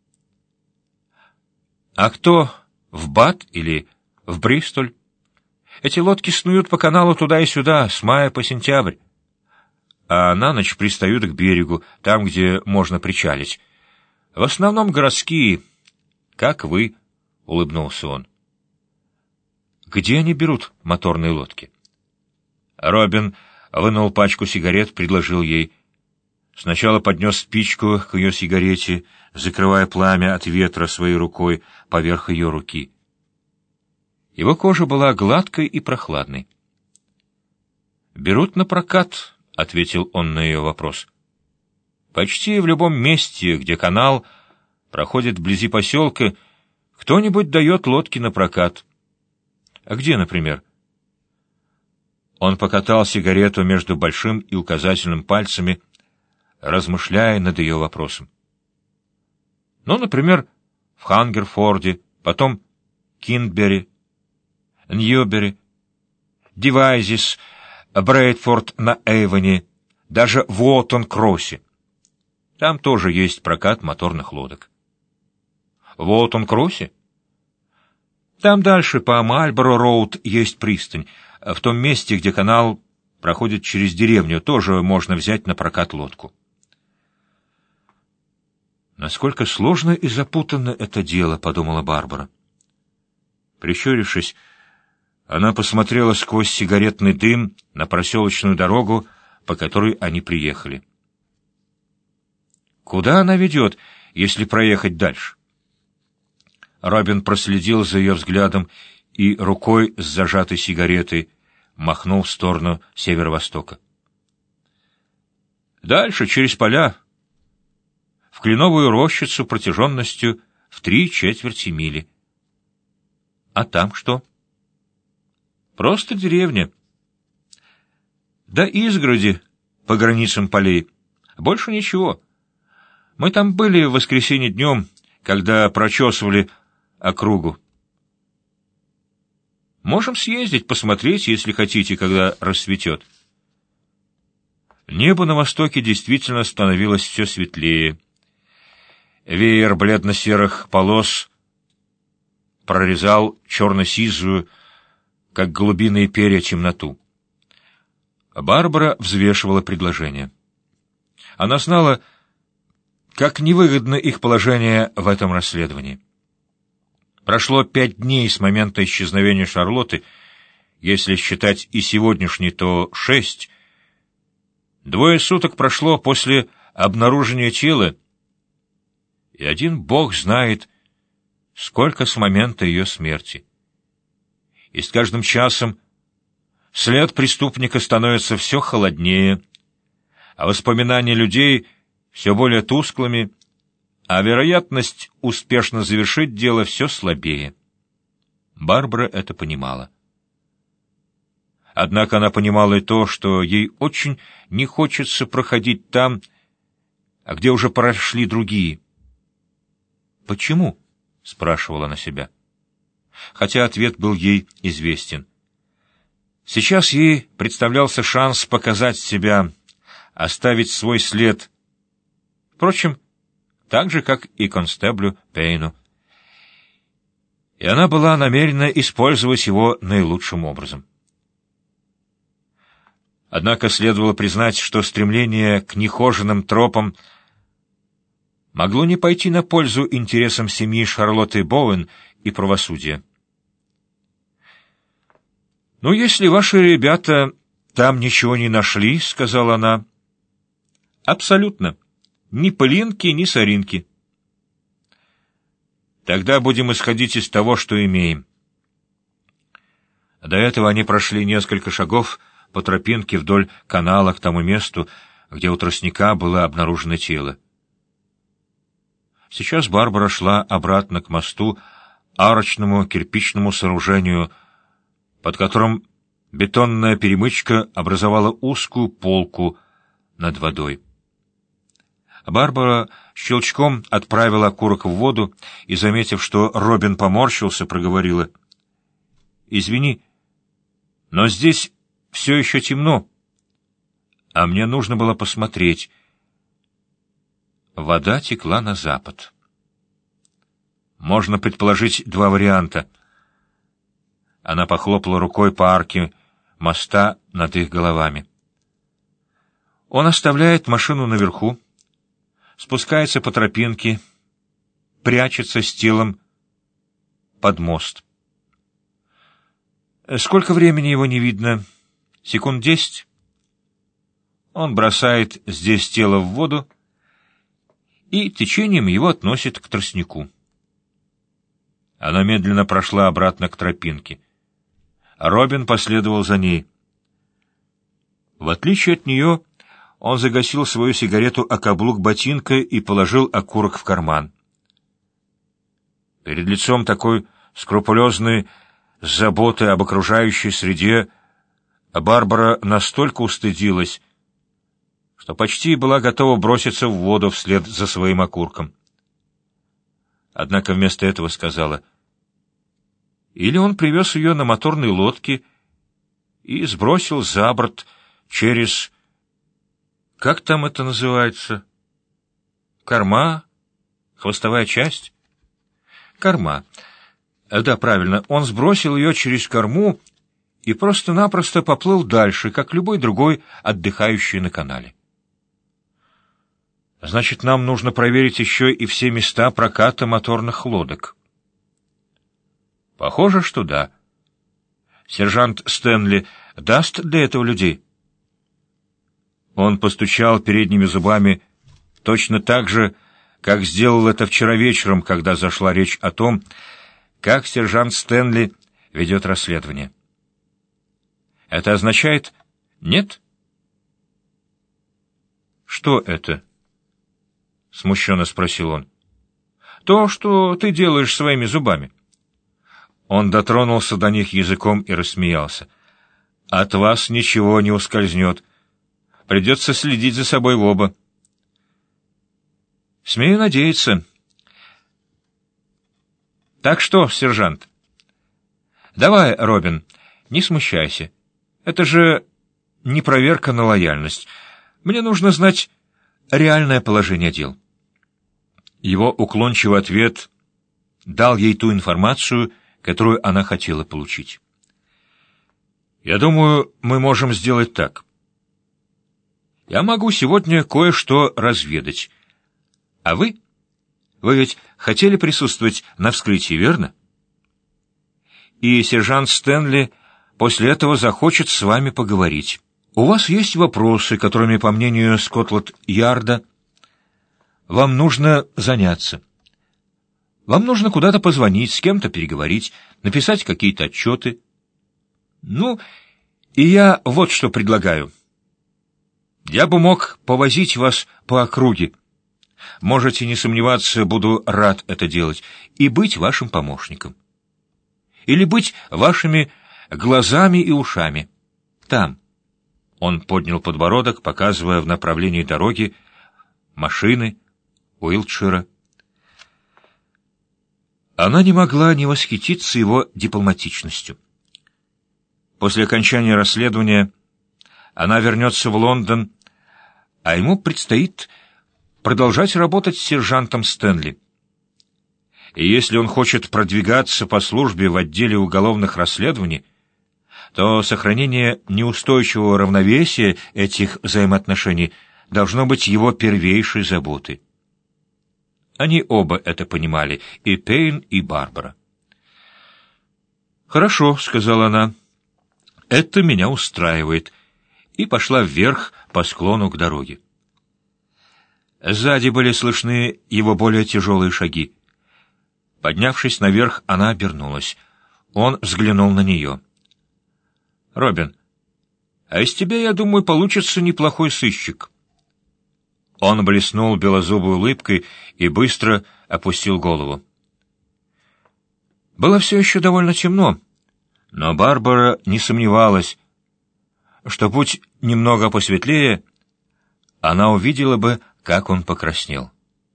«А кто в Бат или в Бристоль? Эти лодки снуют по каналу туда и сюда, с мая по сентябрь, а на ночь пристают к берегу, там, где можно причалить. В основном городские, как вы», — улыбнулся он. «Где они берут моторные лодки?» Робин вынул пачку сигарет, предложил ей. Сначала поднес спичку к ее сигарете, закрывая пламя от ветра своей рукой поверх ее руки. Его кожа была гладкой и прохладной. «Берут на прокат», — ответил он на ее вопрос. «Почти в любом месте, где канал проходит вблизи поселка, кто-нибудь дает лодки на прокат. А где, например?» Он покатал сигарету между большим и указательным пальцами, размышляя над ее вопросом. «Ну, например, в Хангерфорде, потом Киндбери, Ньюбери, Девайзис, Брэдфорд на Эйвоне, даже в Уоттон-Кроссе. Там тоже есть прокат моторных лодок». «В Уоттон-Кроссе?» «Там дальше, по Мальборо-роуд, есть пристань. В том месте, где канал проходит через деревню, тоже можно взять на прокат лодку». «Насколько сложно и запутанно это дело», — подумала Барбара. Прищурившись, она посмотрела сквозь сигаретный дым на проселочную дорогу, по которой они приехали. Куда она ведет, если проехать дальше? Робин проследил за ее взглядом и рукой с зажатой сигаретой махнул в сторону северо-востока. «Дальше, через поля, в кленовую рощицу протяженностью в три четверти мили». «А там что?» «Просто деревня. Да изгороди по границам полей. Больше ничего. Мы там были в воскресенье днем, когда прочесывали округу. Можем съездить, посмотреть, если хотите, когда рассветет». Небо на востоке действительно становилось все светлее. Веер бледно-серых полос прорезал черно-сизую, как голубиные перья, темноту. Барбара взвешивала предложение. Она знала, как невыгодно их положение в этом расследовании. Прошло пять дней с момента исчезновения Шарлотты, если считать и сегодняшний, то шесть. Двое суток прошло после обнаружения тела, и один Бог знает, сколько с момента ее смерти. И с каждым часом след преступника становится все холоднее, а воспоминания людей все более тусклыми, а вероятность успешно завершить дело все слабее. Барбара это понимала. Однако она понимала и то, что ей очень не хочется проходить там, а где уже прошли другие. «Почему?» — спрашивала она себя. Хотя ответ был ей известен. Сейчас ей представлялся шанс показать себя, оставить свой след. Впрочем, так же, как и констеблю Пейну. И она была намерена использовать его наилучшим образом. Однако следовало признать, что стремление к нехоженным тропам могло не пойти на пользу интересам семьи Шарлотты Боуэн и правосудия. «Ну, если ваши ребята там ничего не нашли, — сказала она, — абсолютно, ни пылинки, ни соринки. Тогда будем исходить из того, что имеем». До этого они прошли несколько шагов по тропинке вдоль канала к тому месту, где у тростника было обнаружено тело. Сейчас Барбара шла обратно к мосту, арочному кирпичному сооружению, под которым бетонная перемычка образовала узкую полку над водой. Барбара щелчком отправила окурок в воду и, заметив, что Робин поморщился, проговорила: «Извини, но здесь все еще темно, а мне нужно было посмотреть». Вода текла на запад. Можно предположить два варианта. Она похлопала рукой по арке моста над их головами. Он оставляет машину наверху, спускается по тропинке, прячется с телом под мост. Сколько времени его не видно? Секунд десять? Он бросает здесь тело в воду и течением его относит к тростнику. Она медленно прошла обратно к тропинке. Робин последовал за ней. В отличие от нее, он загасил свою сигарету о каблук ботинка и положил окурок в карман. Перед лицом такой скрупулезной заботы об окружающей среде Барбара настолько устыдилась, что почти была готова броситься в воду вслед за своим окурком. Однако вместо этого сказала: или он привез ее на моторной лодке и сбросил за борт через... Как там это называется? Корма? Хвостовая часть? Корма. Да, правильно. Он сбросил ее через корму и просто-напросто поплыл дальше, как любой другой отдыхающий на канале. Значит, нам нужно проверить еще и все места проката моторных лодок. Похоже, что да. Сержант Стэнли даст для этого людей? Он постучал передними зубами точно так же, как сделал это вчера вечером, когда зашла речь о том, как сержант Стэнли ведет расследование. Это означает «нет»? Что это? — смущенно спросил он. — То, что ты делаешь своими зубами. Он дотронулся до них языком и рассмеялся. — От вас ничего не ускользнет. Придется следить за собой в оба. — Смею надеяться. — Так что, сержант? — Давай, Робин, не смущайся. Это же не проверка на лояльность. Мне нужно знать реальное положение дел. Его уклончивый ответ дал ей ту информацию, которую она хотела получить. «Я думаю, мы можем сделать так. Я могу сегодня кое-что разведать. А вы? Вы ведь хотели присутствовать на вскрытии, верно? И сержант Стэнли после этого захочет с вами поговорить. У вас есть вопросы, которыми, по мнению Скотланд-Ярда, вам нужно заняться. Вам нужно куда-то позвонить, с кем-то переговорить, написать какие-то отчеты. Ну, и я вот что предлагаю. Я бы мог повозить вас по округе. Можете не сомневаться, буду рад это делать, и быть вашим помощником. Или быть вашими глазами и ушами. Там. Он поднял подбородок, показывая в направлении дороги машины, Уилтшира. Она не могла не восхититься его дипломатичностью. После окончания расследования она вернется в Лондон, а ему предстоит продолжать работать с сержантом Стэнли. И если он хочет продвигаться по службе в отделе уголовных расследований, то сохранение неустойчивого равновесия этих взаимоотношений должно быть его первейшей заботой. Они оба это понимали, и Пейн, и Барбара. «Хорошо», — сказала она, — «это меня устраивает», и пошла вверх по склону к дороге. Сзади были слышны его более тяжелые шаги. Поднявшись наверх, она обернулась. Он взглянул на нее. «Робин, а из тебя, я думаю, получится неплохой сыщик». Он блеснул белозубой улыбкой и быстро опустил голову. Было все еще довольно темно, но Барбара не сомневалась, что будь немного посветлее, она увидела бы, как он покраснел.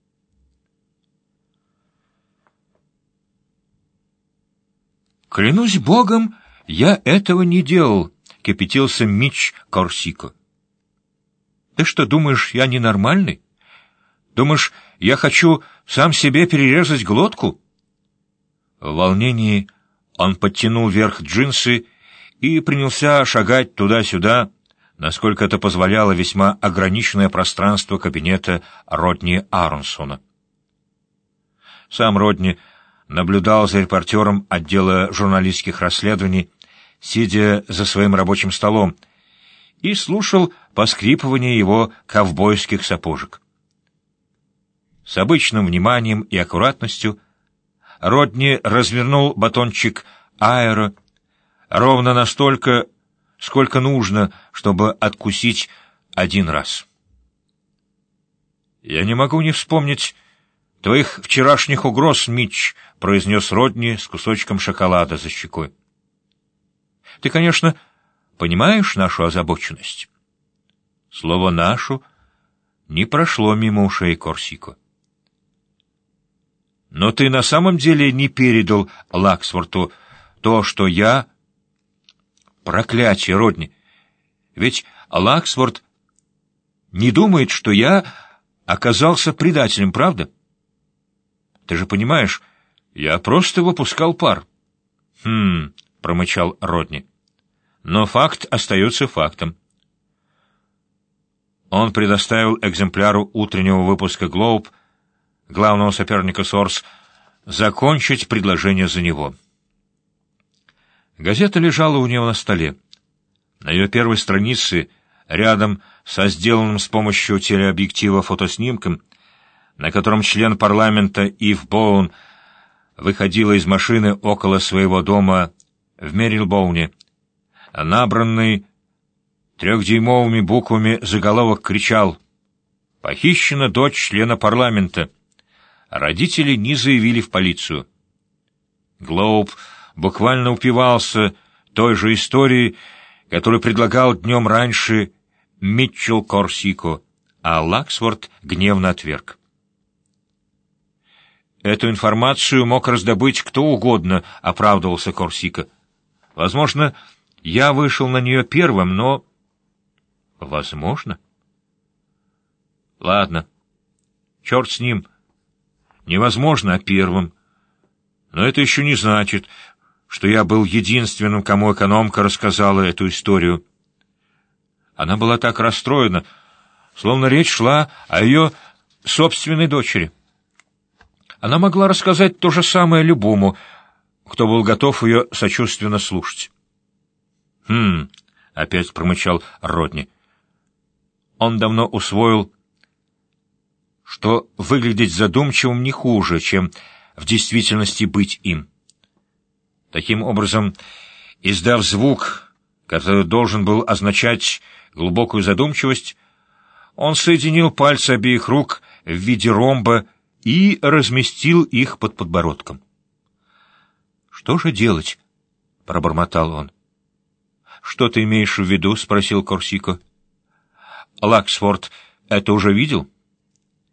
«Клянусь Богом, я этого не делал», — кипятился Митч Корсико. «Ты что, думаешь, я ненормальный? Думаешь, я хочу сам себе перерезать глотку?» В волнении он подтянул вверх джинсы и принялся шагать туда-сюда, насколько это позволяло весьма ограниченное пространство кабинета Родни Аронсона. Сам Родни наблюдал за репортером отдела журналистских расследований, сидя за своим рабочим столом, и слушал поскрипывание его ковбойских сапожек. С обычным вниманием и аккуратностью Родни развернул батончик аэро ровно настолько, сколько нужно, чтобы откусить один раз. «Я не могу не вспомнить твоих вчерашних угроз, Митч», — произнес Родни с кусочком шоколада за щекой. «Ты, конечно, понимаешь нашу озабоченность?» Слово «нашу» не прошло мимо ушей Корсико. «Но ты на самом деле не передал Лаксворту то, что я...» «Проклятие, Родни! Ведь Лаксворт не думает, что я оказался предателем, правда? Ты же понимаешь, я просто выпускал пар». «Хм...» — промычал Родни. «Но факт остается фактом». Он предоставил экземпляру утреннего выпуска «Глоуб», главного соперника Сорс, закончить предложение за него. Газета лежала у него на столе. На ее первой странице, рядом со сделанным с помощью телеобъектива фотоснимком, на котором член парламента Ив Боун выходила из машины около своего дома в Мерилбоуне, набранный трехдюймовыми буквами заголовок кричал: «Похищена дочь члена парламента». Родители не заявили в полицию. Глоуб буквально упивался той же историей, которую предлагал днем раньше Митчелл Корсико, а Лаксворт гневно отверг. «Эту информацию мог раздобыть кто угодно», — оправдывался Корсико. «Возможно, я вышел на нее первым, но...» «Возможно?» «Ладно, черт с ним. Невозможно, а первым. Но это еще не значит, что я был единственным, кому экономка рассказала эту историю». Она была так расстроена, словно речь шла о ее собственной дочери. Она могла рассказать то же самое любому, кто был готов ее сочувственно слушать. «Хм...» — опять промычал Родни. Он давно усвоил, что выглядеть задумчивым не хуже, чем в действительности быть им. Таким образом, издав звук, который должен был означать глубокую задумчивость, он соединил пальцы обеих рук в виде ромба и разместил их под подбородком. «Что же делать?» — пробормотал он. «Что ты имеешь в виду?» — спросил Корсико. «Лаксфорд это уже видел?»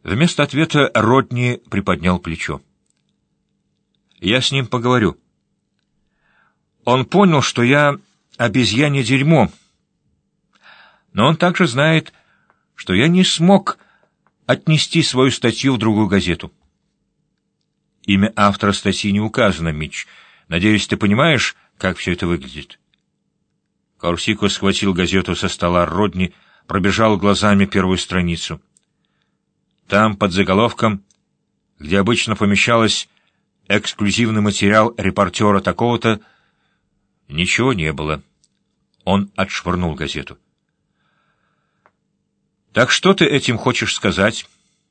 Вместо ответа Родни приподнял плечо. «Я с ним поговорю. Он понял, что я обезьянье дерьмо, но он также знает, что я не смог отнести свою статью в другую газету». «Имя автора статьи не указано, Митч. Надеюсь, ты понимаешь, как все это выглядит?» Корсико схватил газету со стола Родни, пробежал глазами первую страницу. Там, под заголовком, где обычно помещалось эксклюзивный материал репортера такого-то, ничего не было. Он отшвырнул газету. «Так что ты этим хочешь сказать?»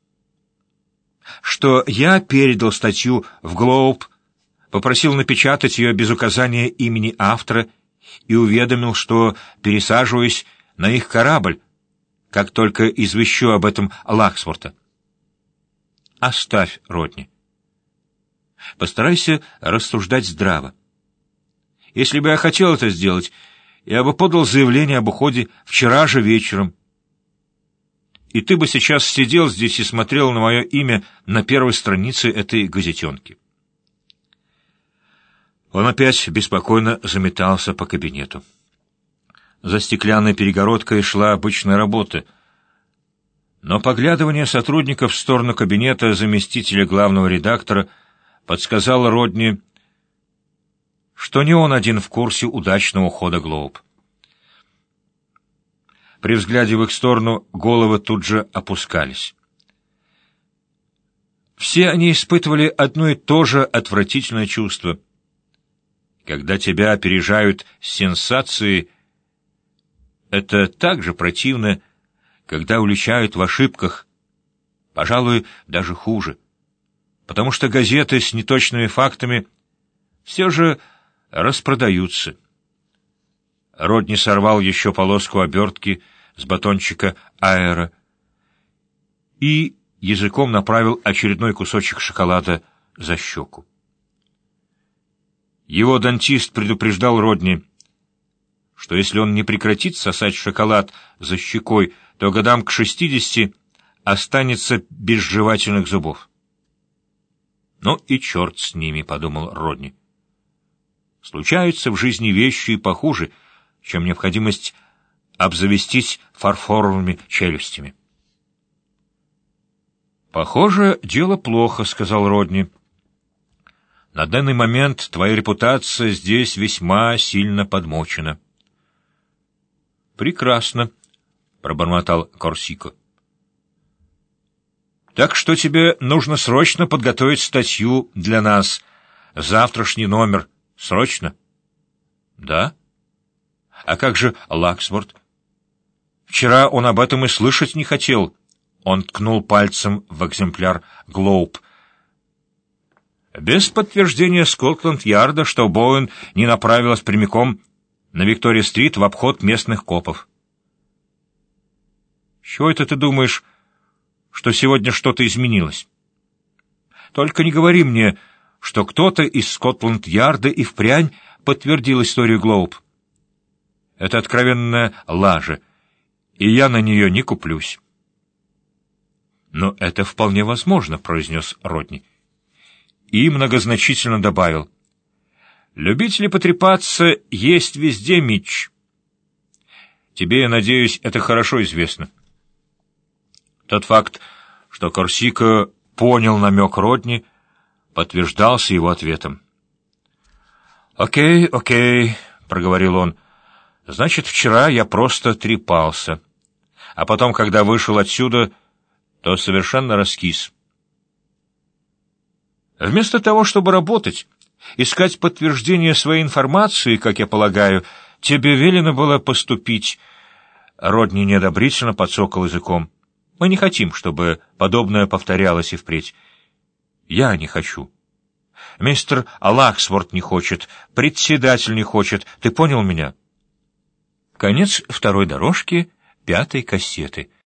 «Что я передал статью в «Глоуб», попросил напечатать ее без указания имени автора и уведомил, что пересаживаюсь на их корабль, как только извещу об этом Лаксворта». «Оставь, Родни. Постарайся рассуждать здраво. Если бы я хотел это сделать, я бы подал заявление об уходе вчера же вечером, и ты бы сейчас сидел здесь и смотрел на мое имя на первой странице этой газетенки». Он опять беспокойно заметался по кабинету. За стеклянной перегородкой шла обычная работа, но поглядывание сотрудников в сторону кабинета заместителя главного редактора подсказало Родни, что не он один в курсе удачного ухода «Глоуб». При взгляде в их сторону головы тут же опускались. Все они испытывали одно и то же отвратительное чувство. Когда тебя опережают сенсации, это так же противно, когда уличают в ошибках, пожалуй, даже хуже, потому что газеты с неточными фактами все же распродаются. Родни сорвал еще полоску обертки с батончика аэро и языком направил очередной кусочек шоколада за щеку. Его дантист предупреждал Родни, что если он не прекратит сосать шоколад за щекой, то годам к шестидесяти останется без жевательных зубов. «Ну и черт с ними», — подумал Родни. «Случаются в жизни вещи и похуже, чем необходимость обзавестись фарфоровыми челюстями». «Похоже, дело плохо», — сказал Родни. «На данный момент твоя репутация здесь весьма сильно подмочена». «Прекрасно», — пробормотал Корсико. «Так что тебе нужно срочно подготовить статью для нас. Завтрашний номер. Срочно?» «Да? А как же Лаксворт? Вчера он об этом и слышать не хотел». Он ткнул пальцем в экземпляр «Глоуб». «Без подтверждения Скотланд-Ярда, что Боуэн не направилась прямиком на Виктория-стрит в обход местных копов». «Чего это ты думаешь, что сегодня что-то изменилось? Только не говори мне, что кто-то из Скотланд-Ярда и впрямь подтвердил историю Глоуб. Это откровенная лажа, и я на нее не куплюсь». «Но это вполне возможно», — произнес Родни. И многозначительно добавил: «Любители потрепаться есть везде, Митч. Тебе, я надеюсь, это хорошо известно». Тот факт, что Корсико понял намек Родни, подтверждался его ответом. «Окей, окей», — проговорил он, — «значит, вчера я просто трепался, а потом, когда вышел отсюда, то совершенно раскис. Вместо того, чтобы работать, искать подтверждение своей информации, как я полагаю, тебе велено было поступить». Родни неодобрительно подсокал языком. «Мы не хотим, чтобы подобное повторялось и впредь. Я не хочу. Мистер Лаксворт не хочет, председатель не хочет. Ты понял меня?» Конец второй дорожки пятой кассеты.